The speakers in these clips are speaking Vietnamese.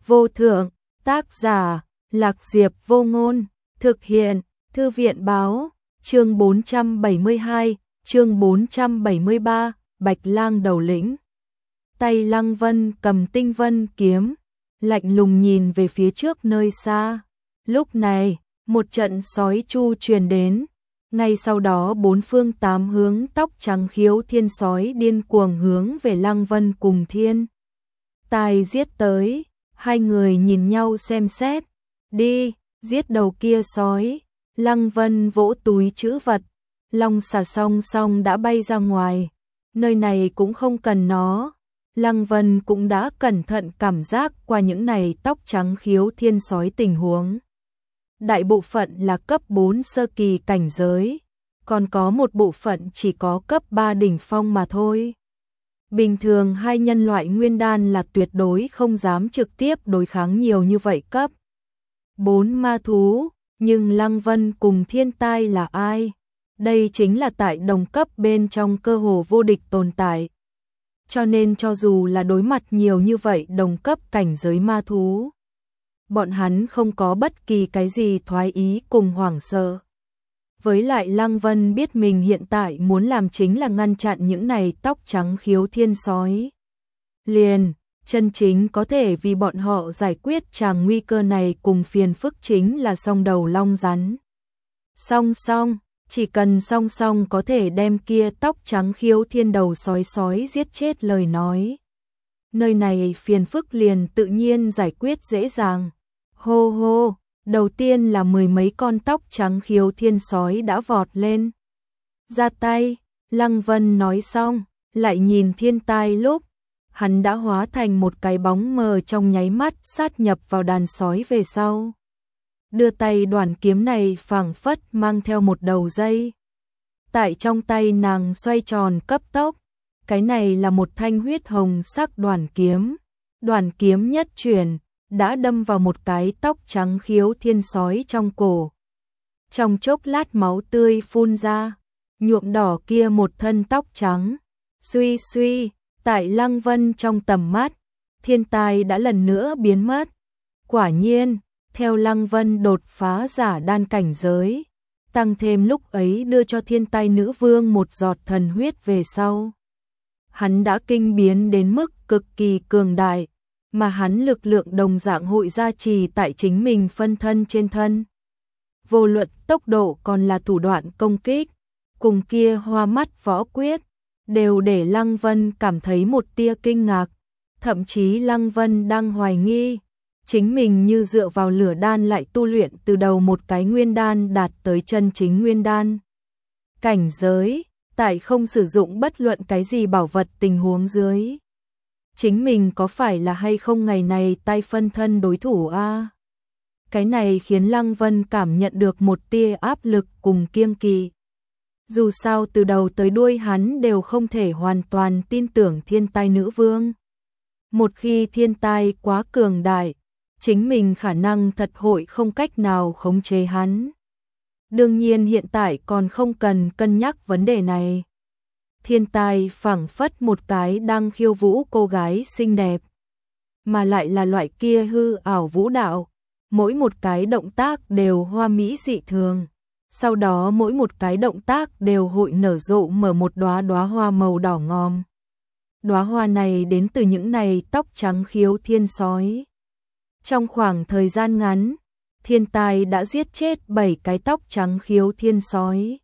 vô thượng, tác giả, Lạc Diệp Vô Ngôn, thực hiện, Thư viện báo, chương 472, chương 473, Bạch Lang đầu lĩnh. Tay Lăng Vân cầm tinh vân kiếm, lạnh lùng nhìn về phía trước nơi xa. Lúc này, một trận sói chu truyền đến, ngay sau đó bốn phương tám hướng tóc trắng khiếu thiên sói điên cuồng hướng về Lăng Vân cùng Thiên Tai giết tới. Hai người nhìn nhau xem xét, đi, giết đầu kia sói. Lăng Vân vỗ túi trữ vật, long xà song song đã bay ra ngoài, nơi này cũng không cần nó. Lăng Vân cũng đã cẩn thận cảm giác qua những này tóc trắng khiếu thiên sói tình huống. Đại bộ phận là cấp 4 sơ kỳ cảnh giới, còn có một bộ phận chỉ có cấp 3 đỉnh phong mà thôi. Bình thường hai nhân loại nguyên đan là tuyệt đối không dám trực tiếp đối kháng nhiều như vậy cấp 4 ma thú, nhưng Lăng Vân cùng Thiên Tai là ai? Đây chính là tại đồng cấp bên trong cơ hồ vô địch tồn tại. Cho nên cho dù là đối mặt nhiều như vậy đồng cấp cảnh giới ma thú, bọn hắn không có bất kỳ cái gì thoái ý cùng hoảng sợ. Với lại Lăng Vân biết mình hiện tại muốn làm chính là ngăn chặn những này tóc trắng khiếu thiên sói. Liền, chân chính có thể vì bọn họ giải quyết tràng nguy cơ này cùng phiền phức chính là song đầu long rắn. Song song, chỉ cần song song có thể đem kia tóc trắng khiếu thiên đầu sói giết chết lời nói. Nơi này phiền phức liền tự nhiên giải quyết dễ dàng. Hô hô, đầu tiên là mười mấy con tóc trắng khiếu thiên sói đã vọt lên. Ra tay, Lăng Vân nói xong, lại nhìn Thiên Tai lúc, hắn đã hóa thành một cái bóng mờ trong nháy mắt sát nhập vào đàn sói về sau. Đưa tay đoàn kiếm này phảng phất mang theo một đầu dây. Tại trong tay nàng xoay tròn cấp tốc, cái này là một thanh huyết hồng sắc đoàn kiếm. Đoàn kiếm nhất chuyển, đã đâm vào một cái tóc trắng khiếu thiên sói trong cổ. Trong chốc lát máu tươi phun ra, nhuộm đỏ kia một thân tóc trắng. Suy suy, tại Lăng Vân trong tầm mắt, Thiên Tai đã lần nữa biến mất. Quả nhiên, theo Lăng Vân đột phá giả đan cảnh giới, tăng thêm lúc ấy đưa cho Thiên Tai nữ vương một giọt thần huyết về sau. Hắn đã kinh biến đến mức cực kỳ cường đại, mà hắn lực lượng đồng dạng hội gia trì tại chính mình phân thân trên thân. Vô luận tốc độ còn là thủ đoạn công kích, cùng kia hoa mắt võ quyết, đều để Lăng Vân cảm thấy một tia kinh ngạc. Thậm chí Lăng Vân đang hoài nghi, chính mình như dựa vào lửa đan lại tu luyện từ đầu một cái nguyên đan đạt tới chân chính nguyên đan. Cảnh giới, tại không sử dụng bất luận cái gì bảo vật tình huống dưới. Chính mình có phải là hay không ngày này tay phân thân đối thủ a? Cái này khiến Lăng Vân cảm nhận được một tia áp lực cùng kiêng kỵ. Dù sao từ đầu tới đuôi hắn đều không thể hoàn toàn tin tưởng Thiên Tai nữ vương. Một khi Thiên Tai quá cường đại, chính mình khả năng thật hội không cách nào khống chế hắn. Đương nhiên hiện tại còn không cần cân nhắc vấn đề này. Thiên Tai phảng phất một cái đang khiêu vũ cô gái xinh đẹp, mà lại là loại kia hư ảo vũ đạo, mỗi một cái động tác đều hoa mỹ dị thường. Sau đó mỗi một cái động tác đều hội nở rộ mở một đóa hoa màu đỏ ngòm. Đóa hoa này đến từ những này tóc trắng khiếu thiên sói. Trong khoảng thời gian ngắn, Thiên Tai đã giết chết 7 cái tóc trắng khiếu thiên sói.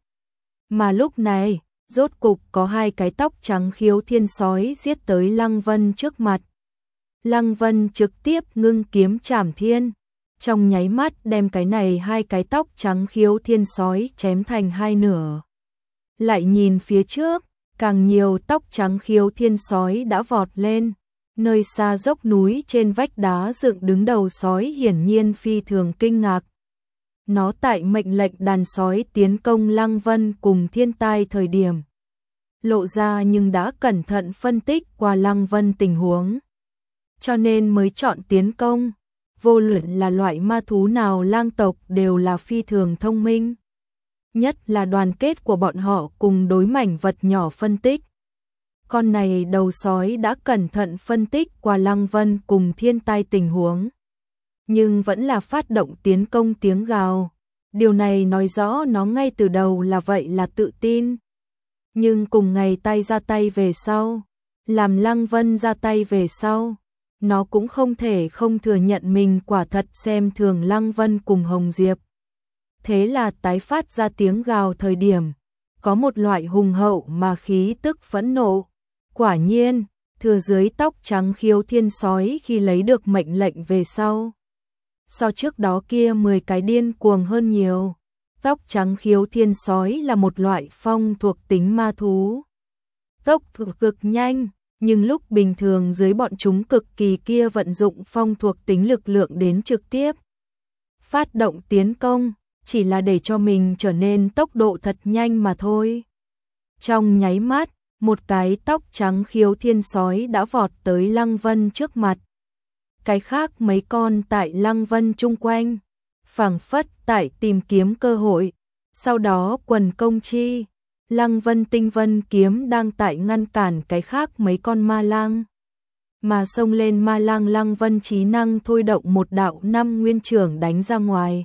Mà lúc này, rốt cục có 2 cái tóc trắng khiếu thiên sói giết tới Lăng Vân trước mặt. Lăng Vân trực tiếp ngưng kiếm chảm thiên, trong nháy mắt đem cái này 2 cái tóc trắng khiếu thiên sói chém thành 2 nửa. Lại nhìn phía trước, càng nhiều tóc trắng khiếu thiên sói đã vọt lên. Nơi xa dốc núi trên vách đá dựng đứng đầu sói hiển nhiên phi thường kinh ngạc. Nó tại mệnh lệnh đàn sói tiến công Lăng Vân cùng Thiên Tai thời điểm lộ ra nhưng đã cẩn thận phân tích qua Lăng Vân tình huống, cho nên mới chọn tiến công. Vô luận là loại ma thú nào lang tộc đều là phi thường thông minh. Nhất là đoàn kết của bọn họ cùng đối mảnh vật nhỏ phân tích. Con này đầu sói đã cẩn thận phân tích qua Lăng Vân cùng Thiên Tai tình huống, nhưng vẫn là phát động tiến công tiếng gào. Điều này nói rõ nó ngay từ đầu là vậy là tự tin. Nhưng cùng ngày tay ra tay về sau, làm Lăng Vân ra tay về sau, nó cũng không thể không thừa nhận mình quả thật xem thường Lăng Vân cùng Hồng Diệp. Thế là tái phát ra tiếng gào thời điểm, có một loại hùng hậu mà khí tức phẫn nộ. Quả nhiên, thừa dưới tóc trắng Khiếu Thiên sói khi lấy được mệnh lệnh về sau, so trước đó kia 10 cái điên cuồng hơn nhiều. Tóc trắng Khiếu Thiên sói là một loại phong thuộc tính ma thú. Tốc độ cực nhanh, nhưng lúc bình thường dưới bọn chúng cực kỳ kia vận dụng phong thuộc tính lực lượng đến trực tiếp phát động tiến công, chỉ là để cho mình trở nên tốc độ thật nhanh mà thôi. Trong nháy mắt, một cái tóc trắng Khiếu Thiên sói đã vọt tới Lăng Vân trước mặt. Cái khác mấy con tại Lăng Vân chung quanh, phảng phất tại tìm kiếm cơ hội. Sau đó quần công chi, Lăng Vân tinh vân kiếm đang tại ngăn cản cái khác mấy con ma lang. Mà xông lên ma lang Lăng Vân trí năng thôi động một đạo 5 nguyên trưởng đánh ra ngoài.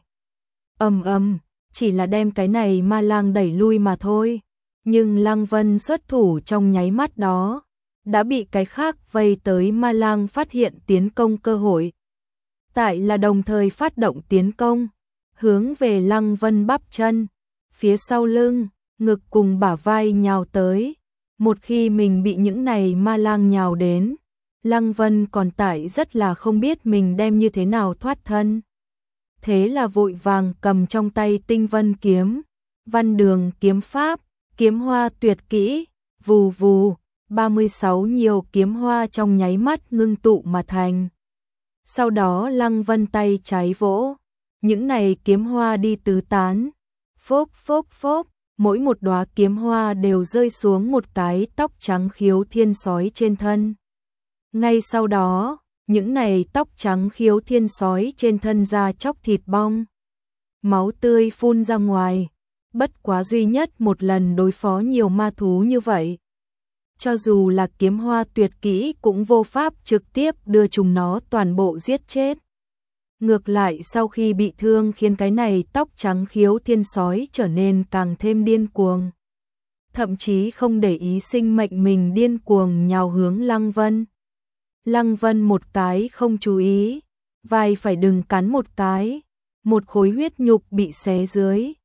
Chỉ là đem cái này ma lang đẩy lui mà thôi. Nhưng Lăng Vân xuất thủ trong nháy mắt đó, đã bị cái khác vây tới ma lang phát hiện tiến công cơ hội. Tại là đồng thời phát động tiến công, hướng về Lăng Vân bắp chân, phía sau lưng, ngực cùng bả vai nhào tới. Một khi mình bị những này ma lang nhào đến, Lăng Vân còn tại rất là không biết mình đem như thế nào thoát thân. Thế là vội vàng cầm trong tay tinh vân kiếm, văn đường kiếm pháp, kiếm hoa tuyệt kỹ, vù vù, 36 nhiều kiếm hoa trong nháy mắt ngưng tụ mà thành. Sau đó Lăng Vân tay trái vỗ, những này kiếm hoa đi tứ tán, phốp phốp phốp, mỗi một đóa kiếm hoa đều rơi xuống một cái tóc trắng Khiếu Thiên sói trên thân. Ngay sau đó, những này tóc trắng Khiếu Thiên sói trên thân ra chóc thịt bong, máu tươi phun ra ngoài. Bất quá duy nhất một lần đối phó nhiều ma thú như vậy, cho dù là kiếm hoa tuyệt kỹ cũng vô pháp trực tiếp đưa chúng nó toàn bộ giết chết. Ngược lại sau khi bị thương khiến cái này tóc trắng Khiếu Thiên sói trở nên càng thêm điên cuồng. Thậm chí không để ý sinh mệnh mình điên cuồng nhào hướng Lăng Vân. Lăng Vân một cái không chú ý, vai phải đừng cắn một cái, một khối huyết nhục bị xé dưới.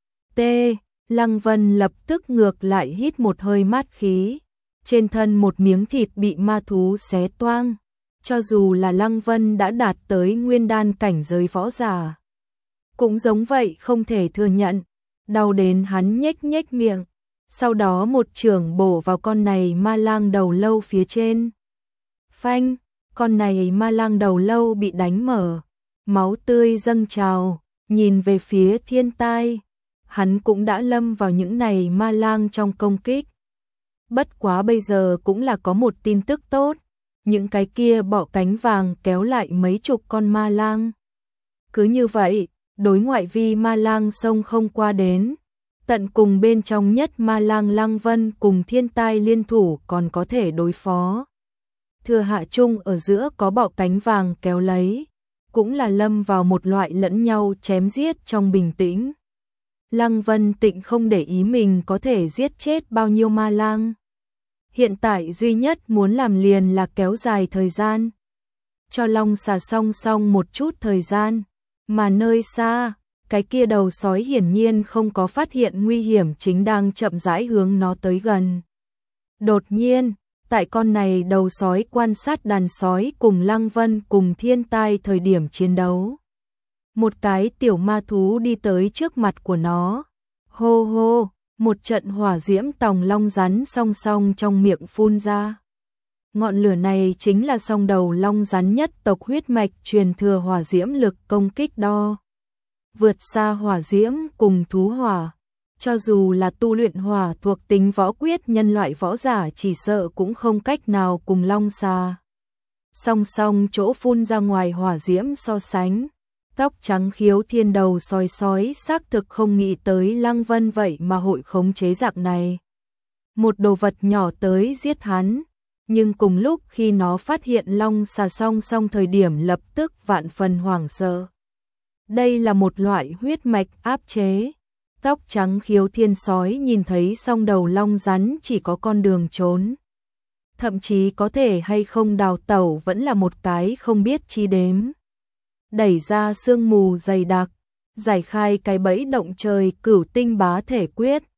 Lăng Vân lập tức ngược lại hít một hơi mát khí, trên thân một miếng thịt bị ma thú xé toang. Cho dù là Lăng Vân đã đạt tới nguyên đan cảnh giới võ giả, cũng giống vậy không thể thừa nhận, đau đến hắn nhếch nhếch miệng, sau đó một chưởng bổ vào con này ma lang đầu lâu phía trên. Phanh, con này ma lang đầu lâu bị đánh mở, máu tươi dâng trào, nhìn về phía Thiên Tai. Hắn cũng đã lâm vào những này ma lang trong công kích. Bất quá bây giờ cũng là có một tin tức tốt, những cái kia bọ cánh vàng kéo lại mấy chục con ma lang. Cứ như vậy, đối ngoại vi ma lang sông không qua đến, tận cùng bên trong nhất ma lang Lăng Vân cùng Thiên Tai liên thủ còn có thể đối phó. Thừa hạ chung ở giữa có bọ cánh vàng kéo lấy, cũng là lâm vào một loại lẫn nhau chém giết trong bình tĩnh. Lăng Vân Tịnh không để ý mình có thể giết chết bao nhiêu ma lang. Hiện tại duy nhất muốn làm liền là kéo dài thời gian, cho long xà song song một chút thời gian, mà nơi xa, cái kia đầu sói hiển nhiên không có phát hiện nguy hiểm chính đang chậm rãi hướng nó tới gần. Đột nhiên, tại con này đầu sói quan sát đàn sói cùng Lăng Vân cùng Thiên Tai thời điểm chiến đấu. Một cái tiểu ma thú đi tới trước mặt của nó. Hô hô, một trận hỏa diễm tòng long rắn song song trong miệng phun ra. Ngọn lửa này chính là song đầu long rắn nhất tộc huyết mạch truyền thừa hỏa diễm lực công kích đo. Vượt xa hỏa diễm cùng thú hỏa. Cho dù là tu luyện hỏa thuộc tính võ quyết nhân loại võ giả chỉ sợ cũng không cách nào cùng long xà. Song song chỗ phun ra ngoài hỏa diễm so sánh. Tóc trắng Khiếu Thiên đầu sói xác thực không nghĩ tới Lăng Vân vậy mà hội khống chế dạng này. Một đồ vật nhỏ tới giết hắn, nhưng cùng lúc khi nó phát hiện long xà song song thời điểm lập tức vạn phần hoảng sợ. Đây là một loại huyết mạch áp chế. Tóc trắng Khiếu Thiên sói nhìn thấy song đầu long rắn chỉ có con đường trốn. Thậm chí có thể hay không đào tẩu vẫn là một cái không biết chi đếm. Đẩy ra sương mù dày đặc, giải khai cái bẫy động trời Cửu Tinh Bá Thể Quyết,